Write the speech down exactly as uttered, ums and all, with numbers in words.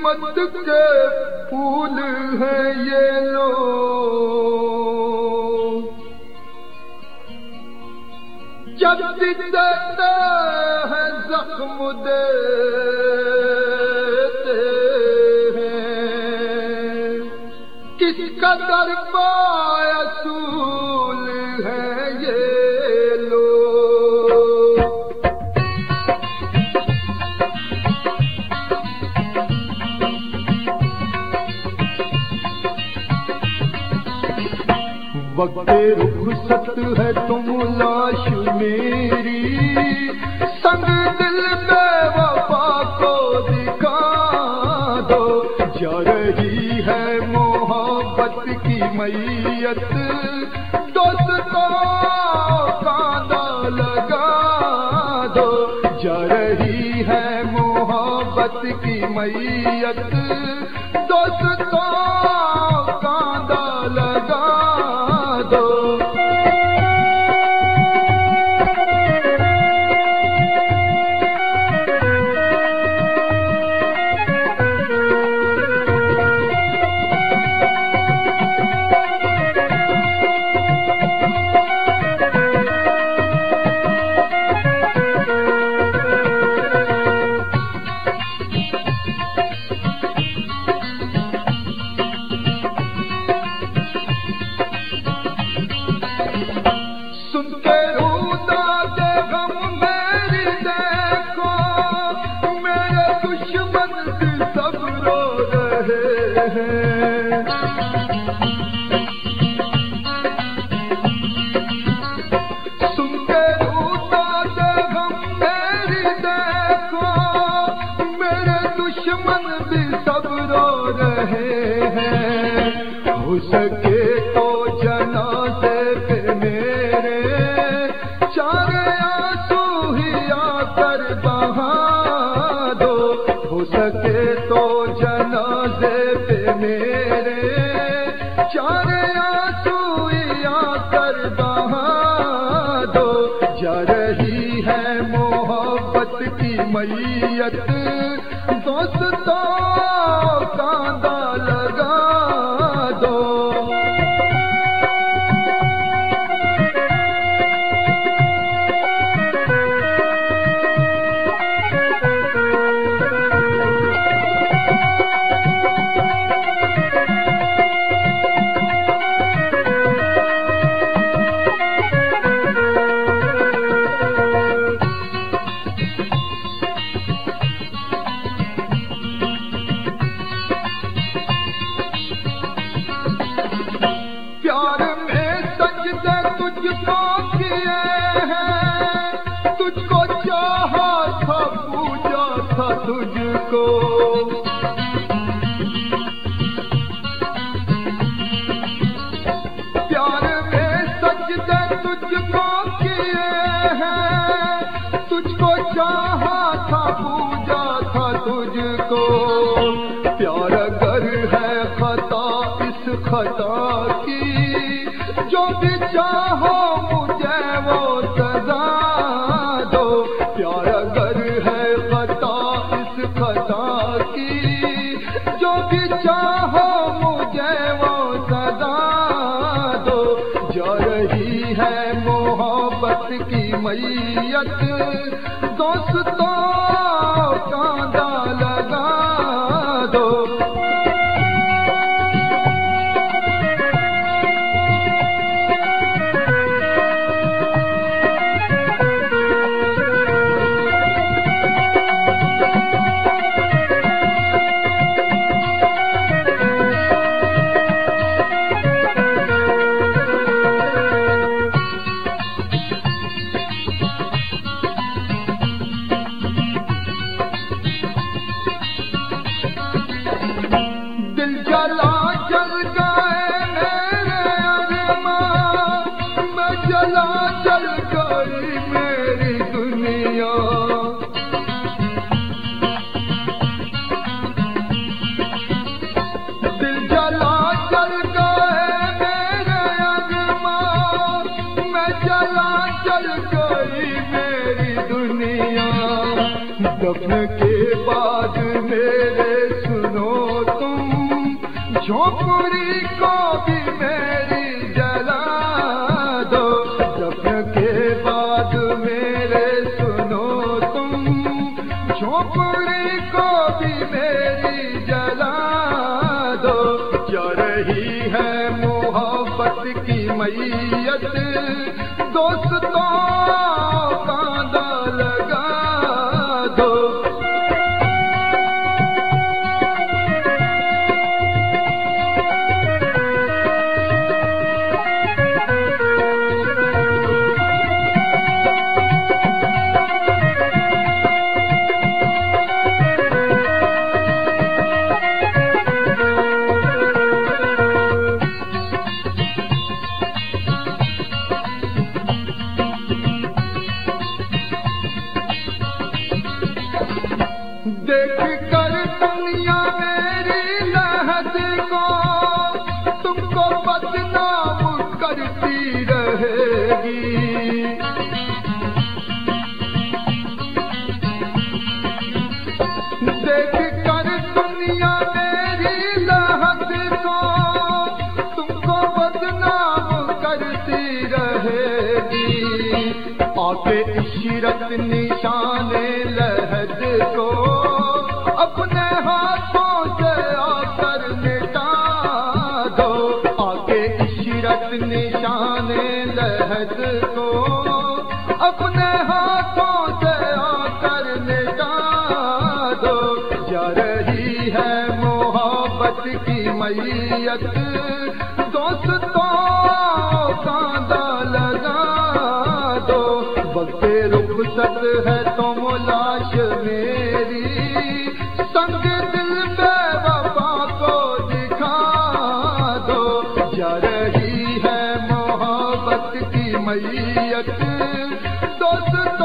किस्मत के फूल हैं ये लोग, जब भी देते हैं जख्म देते हैं। किस कदर बायसूल है ये लोग। वक्त रुखसत है तुम लाश मेरी, संग दिल बेवफा को दिखा दो। जा रही है मोहब्बत की मैयत, दोस्तों कांदा लगा दो। जा रही है मोहब्बत की मैयत, दोस्तों कांदा लगा दो। सुनके रोता दे गम मेरी देखो, मेरे दुश्मन भी सब रो रहे हैं। सुनके रोता दे गम मेरी देखो, मेरे दुश्मन भी सब रो रहे हैं। हो सके तो जनाज़े पे मेरे चार आंसू ही आकर बहा दो। हो सके तो जनाज़े पे मेरे चार आंसू ही आकर बहा दो। जा रही है मोहब्बत की मैयत, दोस्तों कांदा लगा दो। प्यार में सजदे तुझको किए हैं, तुझको चाहा था पूजा था तुझको। प्यार में सजदे तुझको किए हैं, तुझको चाहा था पूजा था तुझको। प्यार अगर है खता इस खता की, जो भी चाहो मुझे वो सजा दो। प्यार अगर है खता इस खता की, जो भी चाहो मुझे वो सजा दो। जा रही है मोहब्बत की मैयत, दोस्तों कांदा लगा दो। दिल जला जल गए मेरे अरमान, मैं जला जल गई मेरी दुनिया। दिल जला जल गए मेरे अरमान, मैं जला जल गई मेरी दुनिया। दफन के बाद मेरे सुनो झोपड़ी को भी मेरी जला दो, दफन के बाद मेरे सुनो तुम, झोपड़ी को भी मेरी जला दो। जा रही है मोहब्बत की मैयत, दोस्तों कांदा लगा दो। देख कर दुनिया मेरी लहद को तुमको बदनाम करती रहेगी। देख कर दुनिया मेरी लहद को तुमको बदनाम करती रहेगी। आके इशरत निशाने लहद को अपने हाथों से आकर मिटा दो। आके इशरत निशाने लहद को अपने हाथों से आकर मिटा दो। जा रही है मोहब्बत की मैयत, दोस्तों कांदा लगा दो। वक्त रुखसत है तुम लाश मेरी, संग दिल बेवफा को दिखा दो। जा रही है मोहब्बत की मैयत, दोस्त